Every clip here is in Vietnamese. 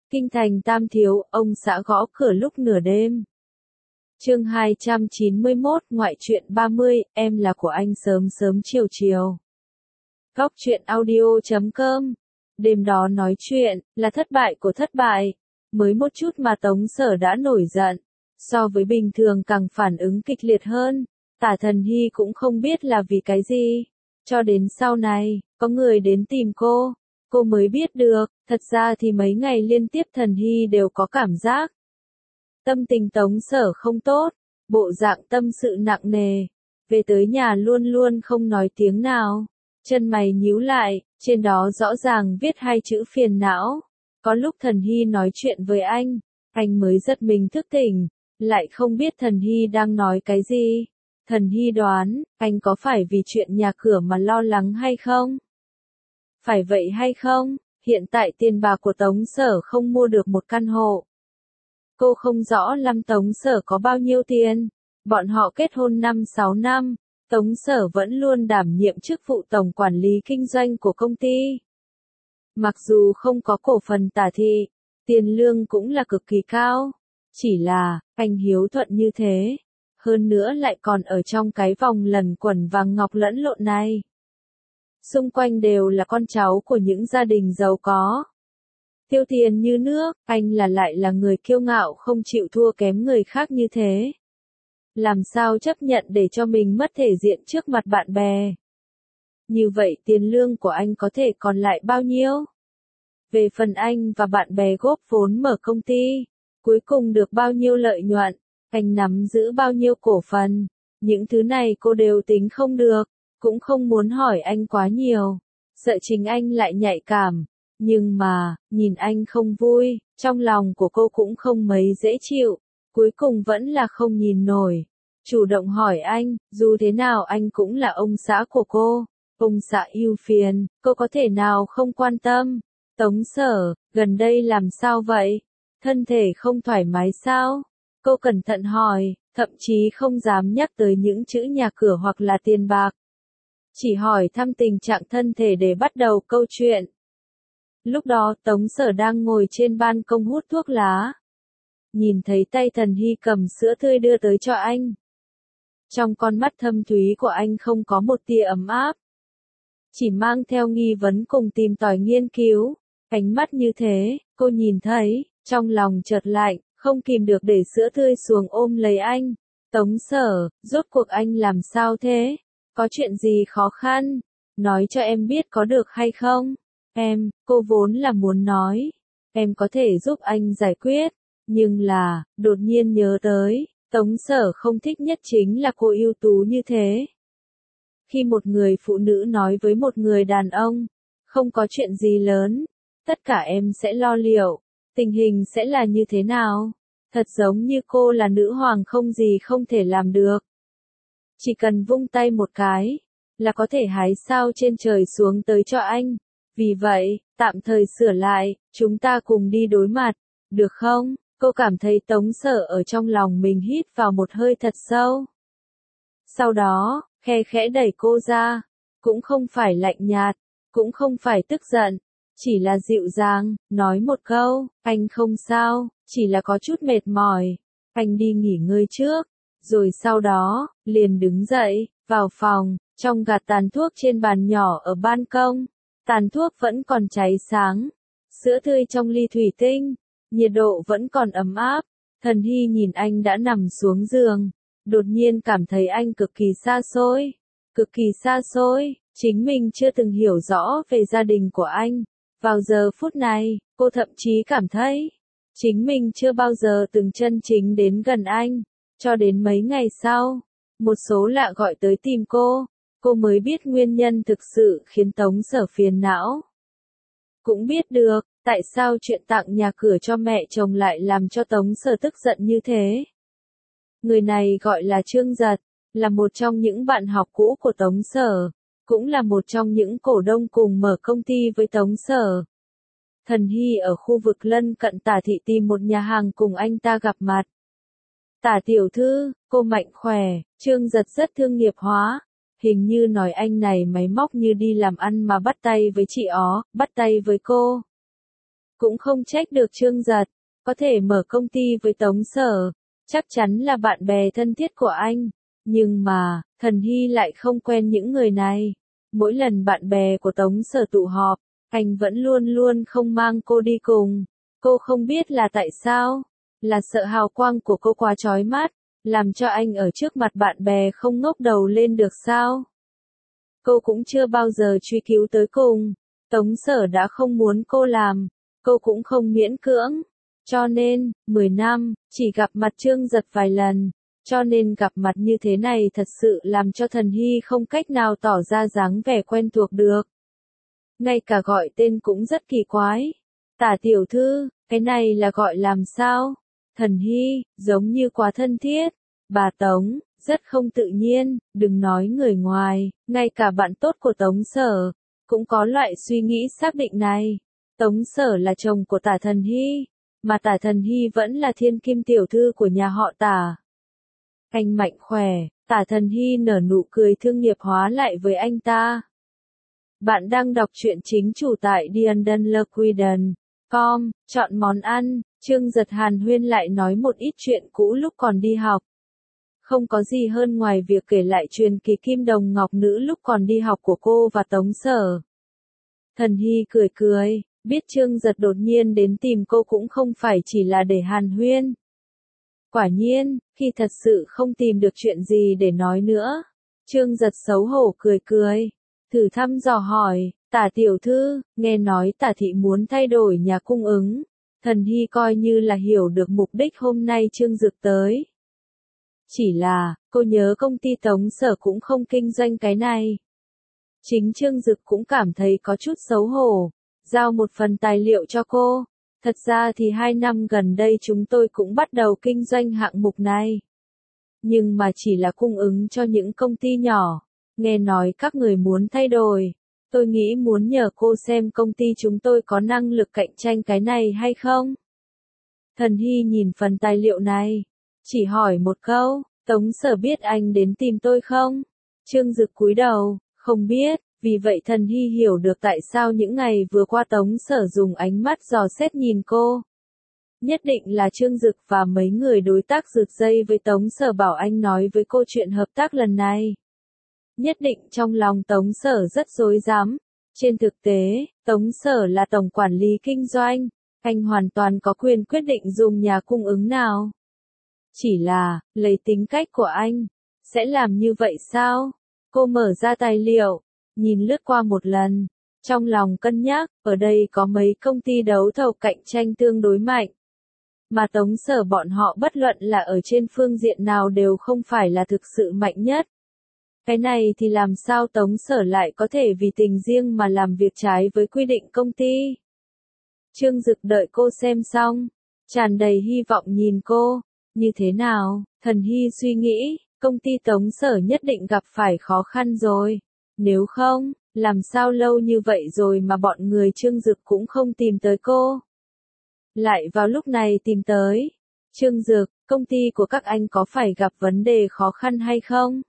Kinh thành Tam Thiếu, ông xã gõ cửa lúc nửa đêm. Chương 291, ngoại truyện 30, em là của anh sớm sớm chiều chiều. Góc truyện audio.com. Đêm đó nói chuyện, là thất bại của thất bại. Mới một chút mà Tống Sở đã nổi giận. So với bình thường càng phản ứng kịch liệt hơn. Tả Thần Hy cũng không biết là vì cái gì. Cho đến sau này, có người đến tìm cô mới biết được, thật ra thì mấy ngày liên tiếp Thần Hy đều có cảm giác. Tâm tình Tống Sở không tốt, bộ dạng tâm sự nặng nề. Về tới nhà luôn luôn không nói tiếng nào. Chân mày nhíu lại, trên đó rõ ràng viết hai chữ phiền não. Có lúc Thần Hy nói chuyện với anh mới giật mình thức tỉnh, lại không biết Thần Hy đang nói cái gì. Thần Hy đoán, anh có phải vì chuyện nhà cửa mà lo lắng hay không? Phải vậy hay không? Hiện tại tiền bạc của Tống Sở không mua được một căn hộ. Cô không rõ lắm Tống Sở có bao nhiêu tiền. Bọn họ kết hôn 5-6 năm, Tống Sở vẫn luôn đảm nhiệm chức vụ tổng quản lý kinh doanh của công ty. Mặc dù không có cổ phần Tả thị, tiền lương cũng là cực kỳ cao. Chỉ là, anh hiếu thuận như thế. Hơn nữa lại còn ở trong cái vòng lẩn quẩn vàng ngọc lẫn lộn này. Xung quanh đều là con cháu của những gia đình giàu có. Tiêu tiền như nước, anh lại là người kiêu ngạo không chịu thua kém người khác như thế. Làm sao chấp nhận để cho mình mất thể diện trước mặt bạn bè. Như vậy tiền lương của anh có thể còn lại bao nhiêu? Về phần anh và bạn bè góp vốn mở công ty, cuối cùng được bao nhiêu lợi nhuận, anh nắm giữ bao nhiêu cổ phần, những thứ này cô đều tính không được, cũng không muốn hỏi anh quá nhiều, sợ chính anh lại nhạy cảm. Nhưng mà, nhìn anh không vui, trong lòng của cô cũng không mấy dễ chịu, cuối cùng vẫn là không nhìn nổi. Chủ động hỏi anh, dù thế nào anh cũng là ông xã của cô, ông xã ưu phiền, cô có thể nào không quan tâm. Tống Sở, gần đây làm sao vậy? Thân thể không thoải mái sao? Cô cẩn thận hỏi, thậm chí không dám nhắc tới những chữ nhà cửa hoặc là tiền bạc. Chỉ hỏi thăm tình trạng thân thể để bắt đầu câu chuyện. Lúc đó Tống Sở đang ngồi trên ban công hút thuốc lá. Nhìn thấy tay Thần Hy cầm sữa tươi đưa tới cho anh. Trong con mắt thâm thúy của anh không có một tia ấm áp. Chỉ mang theo nghi vấn cùng tìm tòi nghiên cứu. Ánh mắt như thế, cô nhìn thấy, trong lòng chợt lạnh, không kìm được để sữa tươi xuống ôm lấy anh. Tống Sở, rốt cuộc anh làm sao thế? Có chuyện gì khó khăn? Nói cho em biết có được hay không? Cô vốn là muốn nói. Em có thể giúp anh giải quyết. Nhưng là, đột nhiên nhớ tới, Tống Sở không thích nhất chính là cô ưu tú như thế. Khi một người phụ nữ nói với một người đàn ông, không có chuyện gì lớn, tất cả em sẽ lo liệu, tình hình sẽ là như thế nào? Thật giống như cô là nữ hoàng không gì không thể làm được. Chỉ cần vung tay một cái, là có thể hái sao trên trời xuống tới cho anh. Vì vậy, tạm thời sửa lại, chúng ta cùng đi đối mặt, được không? Cô cảm thấy Tống Sở ở trong lòng mình hít vào một hơi thật sâu. Sau đó, khe khẽ đẩy cô ra, cũng không phải lạnh nhạt, cũng không phải tức giận, chỉ là dịu dàng, nói một câu, anh không sao, chỉ là có chút mệt mỏi, anh đi nghỉ ngơi trước, rồi sau đó, liền đứng dậy, vào phòng, trong gạt tàn thuốc trên bàn nhỏ ở ban công, tàn thuốc vẫn còn cháy sáng, sữa tươi trong ly thủy tinh, nhiệt độ vẫn còn ấm áp. Thần Hy nhìn anh đã nằm xuống giường, đột nhiên cảm thấy anh cực kỳ xa xôi, chính mình chưa từng hiểu rõ về gia đình của anh. Vào giờ phút này, cô thậm chí cảm thấy, chính mình chưa bao giờ từng chân chính đến gần anh, cho đến mấy ngày sau, một số lạ gọi tới tìm cô mới biết nguyên nhân thực sự khiến Tống Sở phiền não. Cũng biết được, tại sao chuyện tặng nhà cửa cho mẹ chồng lại làm cho Tống Sở tức giận như thế. Người này gọi là Trương Giật, là một trong những bạn học cũ của Tống Sở, cũng là một trong những cổ đông cùng mở công ty với Tống Sở. Thần Hy ở khu vực lân cận Tả thị tìm một nhà hàng cùng anh ta gặp mặt. Tả tiểu thư, cô mạnh khỏe, Trương Giật rất thương nghiệp hóa. Hình như nói anh này máy móc như đi làm ăn mà bắt tay với chị ó, bắt tay với cô. cũng không trách được Trương Giật, có thể mở công ty với Tống Sở, chắc chắn là bạn bè thân thiết của anh. Nhưng mà, Thần Hy lại không quen những người này. Mỗi lần bạn bè của Tống Sở tụ họp, anh vẫn luôn luôn không mang cô đi cùng. Cô không biết là tại sao, là sợ hào quang của cô quá chói mắt, làm cho anh ở trước mặt bạn bè không ngóc đầu lên được sao? Cô cũng chưa bao giờ truy cứu tới cùng. Tống Sở đã không muốn cô làm, cô cũng không miễn cưỡng. Cho nên, 10 năm, chỉ gặp mặt Trương Giật vài lần. Cho nên gặp mặt như thế này thật sự làm cho Thần Hy không cách nào tỏ ra dáng vẻ quen thuộc được. Ngay cả gọi tên cũng rất kỳ quái. Tả tiểu thư, cái này là gọi làm sao? Thần Hy, giống như quá thân thiết. Bà Tống, rất không tự nhiên, đừng nói người ngoài, ngay cả bạn tốt của Tống Sở, cũng có loại suy nghĩ xác định này. Tống Sở là chồng của Tả Thần Hy, mà Tả Thần Hy vẫn là thiên kim tiểu thư của nhà họ Tả. Anh mạnh khỏe, Tả Thần Hy nở nụ cười thương nghiệp hóa lại với anh ta. Bạn đang đọc truyện chính chủ tại diandonlequiden.com, chọn món ăn, Trương Giật hàn huyên lại nói một ít chuyện cũ lúc còn đi học. Không có gì hơn ngoài việc kể lại truyền kỳ kim đồng ngọc nữ lúc còn đi học của cô và Tống Sở. Thần Hy cười cười, biết Trương Giật đột nhiên đến tìm cô cũng không phải chỉ là để hàn huyên. Quả nhiên, khi thật sự không tìm được chuyện gì để nói nữa, Trương Giật xấu hổ cười cười, thử thăm dò hỏi, Tả tiểu thư, nghe nói Tả thị muốn thay đổi nhà cung ứng. Thần Hy coi như là hiểu được mục đích hôm nay Trương Dực tới. Chỉ là, cô nhớ công ty Tống Sở cũng không kinh doanh cái này. Chính Trương Dực cũng cảm thấy có chút xấu hổ, giao một phần tài liệu cho cô. Thật ra thì 2 năm gần đây chúng tôi cũng bắt đầu kinh doanh hạng mục này. Nhưng mà chỉ là cung ứng cho những công ty nhỏ. Nghe nói các người muốn thay đổi. Tôi nghĩ muốn nhờ cô xem công ty chúng tôi có năng lực cạnh tranh cái này hay không. Thần Hy nhìn phần tài liệu này. Chỉ hỏi một câu, Tống Sở biết anh đến tìm tôi không? Trương Dực cúi đầu, không biết, vì vậy Thần Hy hiểu được tại sao những ngày vừa qua Tống Sở dùng ánh mắt dò xét nhìn cô. Nhất định là Trương Dực và mấy người đối tác rượt dây với Tống Sở bảo anh nói với cô chuyện hợp tác lần này. Nhất định trong lòng Tống Sở rất rối rắm. Trên thực tế, Tống Sở là tổng quản lý kinh doanh, anh hoàn toàn có quyền quyết định dùng nhà cung ứng nào. Chỉ là, lấy tính cách của anh, sẽ làm như vậy sao? Cô mở ra tài liệu, nhìn lướt qua một lần, trong lòng cân nhắc, ở đây có mấy công ty đấu thầu cạnh tranh tương đối mạnh. Mà Tống Sở bọn họ bất luận là ở trên phương diện nào đều không phải là thực sự mạnh nhất. Cái này thì làm sao Tống Sở lại có thể vì tình riêng mà làm việc trái với quy định công ty? Trương Dực đợi cô xem xong, tràn đầy hy vọng nhìn cô. Như thế nào? Thần Hy suy nghĩ, công ty Tống Sở nhất định gặp phải khó khăn rồi. Nếu không, làm sao lâu như vậy rồi mà bọn người Trương Dực cũng không tìm tới cô? Lại vào lúc này tìm tới. Trương Dực, công ty của các anh có phải gặp vấn đề khó khăn hay không?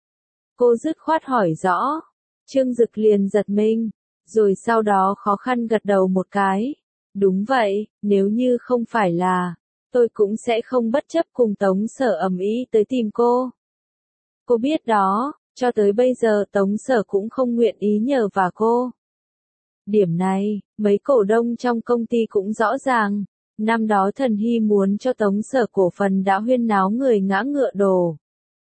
Cô dứt khoát hỏi rõ. Trương Dực liền giật mình, rồi sau đó khó khăn gật đầu một cái. Đúng vậy, nếu như không phải là, tôi cũng sẽ không bất chấp cùng Tống Sở ầm ĩ tới tìm cô. Cô biết đó, cho tới bây giờ Tống Sở cũng không nguyện ý nhờ vả cô. Điểm này, mấy cổ đông trong công ty cũng rõ ràng. Năm đó Thần Hy muốn cho Tống Sở cổ phần đã huyên náo người ngã ngựa đổ.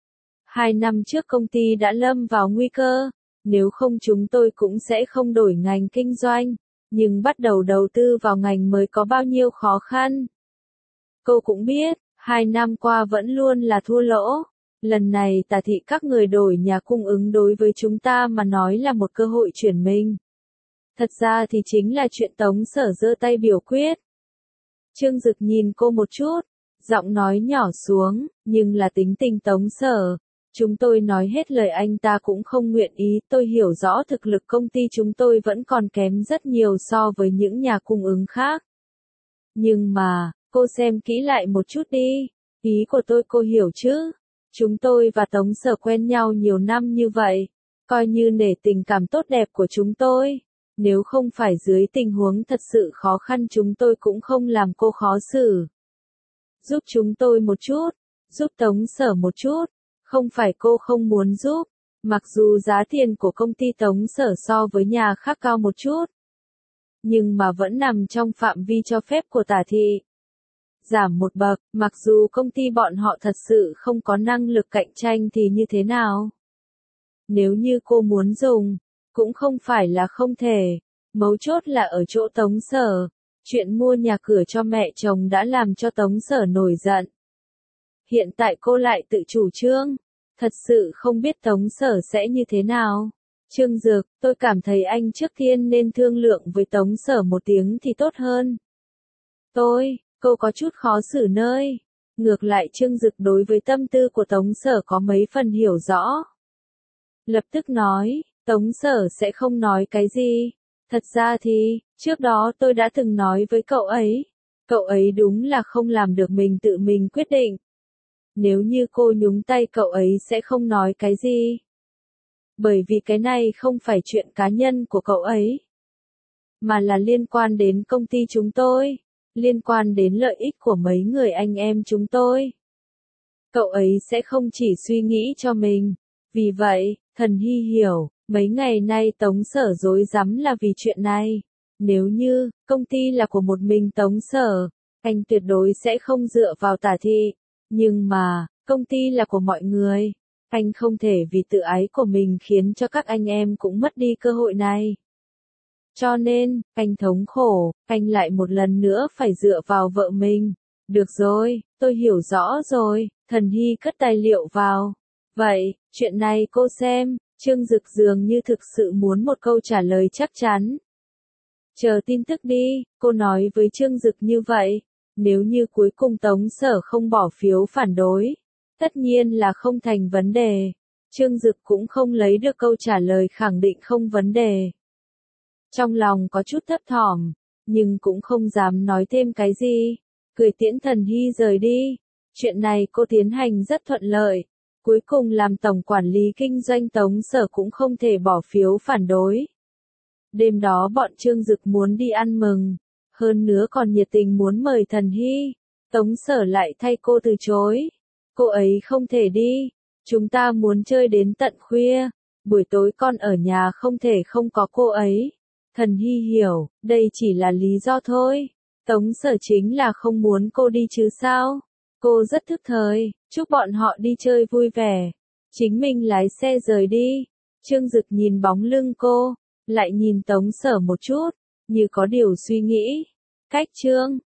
2 năm trước công ty đã lâm vào nguy cơ, nếu không chúng tôi cũng sẽ không đổi ngành kinh doanh, nhưng bắt đầu đầu tư vào ngành mới có bao nhiêu khó khăn. Cô cũng biết, 2 năm qua vẫn luôn là thua lỗ. Lần này Tả thị các người đổi nhà cung ứng đối với chúng ta mà nói là một cơ hội chuyển mình. Thật ra thì chính là chuyện Tống Sở giơ tay biểu quyết. Trương Dực nhìn cô một chút, giọng nói nhỏ xuống, nhưng là tính tình Tống Sở. Chúng tôi nói hết lời anh ta cũng không nguyện ý, tôi hiểu rõ thực lực công ty chúng tôi vẫn còn kém rất nhiều so với những nhà cung ứng khác. Nhưng mà, cô xem kỹ lại một chút đi, ý của tôi cô hiểu chứ? Chúng tôi và Tống Sở quen nhau nhiều năm như vậy, coi như nể tình cảm tốt đẹp của chúng tôi. Nếu không phải dưới tình huống thật sự khó khăn chúng tôi cũng không làm cô khó xử. Giúp chúng tôi một chút, giúp Tống Sở một chút, không phải cô không muốn giúp, mặc dù giá tiền của công ty Tống Sở so với nhà khác cao một chút, nhưng mà vẫn nằm trong phạm vi cho phép của Tả Thị. Giảm một bậc, mặc dù công ty bọn họ thật sự không có năng lực cạnh tranh thì như thế nào? Nếu như cô muốn dùng, cũng không phải là không thể, mấu chốt là ở chỗ Tống Sở. Chuyện mua nhà cửa cho mẹ chồng đã làm cho Tống Sở nổi giận. Hiện tại cô lại tự chủ trương, thật sự không biết Tống Sở sẽ như thế nào. Trương Dược, tôi cảm thấy anh trước tiên nên thương lượng với Tống Sở một tiếng thì tốt hơn. Cô có chút khó xử nơi. Ngược lại Trương Dực đối với tâm tư của Tống Sở có mấy phần hiểu rõ. Lập tức nói, Tống Sở sẽ không nói cái gì. Thật ra thì, trước đó tôi đã từng nói với cậu ấy đúng là không làm được mình tự mình quyết định. Nếu như cô nhúng tay cậu ấy sẽ không nói cái gì. Bởi vì cái này không phải chuyện cá nhân của cậu ấy, mà là liên quan đến công ty chúng tôi, liên quan đến lợi ích của mấy người anh em chúng tôi. Cậu ấy sẽ không chỉ suy nghĩ cho mình. Vì vậy, Thần Hy hiểu, mấy ngày nay Tống Sở rối rắm là vì chuyện này. Nếu như, công ty là của một mình Tống Sở, anh tuyệt đối sẽ không dựa vào Tả Thị. Nhưng mà, công ty là của mọi người. Anh không thể vì tự ái của mình khiến cho các anh em cũng mất đi cơ hội này. Cho nên, anh thống khổ, anh lại một lần nữa phải dựa vào vợ mình. Được rồi, tôi hiểu rõ rồi, Thần Hy cất tài liệu vào. Vậy, chuyện này cô xem, Trương Dực dường như thực sự muốn một câu trả lời chắc chắn. Chờ tin tức đi, cô nói với Trương Dực như vậy. Nếu như cuối cùng Tống Sở không bỏ phiếu phản đối, tất nhiên là không thành vấn đề. Trương Dực cũng không lấy được câu trả lời khẳng định không vấn đề. Trong lòng có chút thấp thỏm, nhưng cũng không dám nói thêm cái gì. Cười tiễn Thần Hy rời đi. Chuyện này cô tiến hành rất thuận lợi. Cuối cùng làm tổng quản lý kinh doanh Tống Sở cũng không thể bỏ phiếu phản đối. Đêm đó bọn Trương Dực muốn đi ăn mừng, hơn nữa còn nhiệt tình muốn mời Thần Hy. Tống Sở lại thay cô từ chối. Cô ấy không thể đi, chúng ta muốn chơi đến tận khuya, buổi tối con ở nhà không thể không có cô ấy. Thần Hy hiểu, đây chỉ là lý do thôi. Tống Sở chính là không muốn cô đi chứ sao? Cô rất thức thời, chúc bọn họ đi chơi vui vẻ. Chính mình lái xe rời đi. Trương Dực nhìn bóng lưng cô, lại nhìn Tống Sở một chút, như có điều suy nghĩ. Cách Trương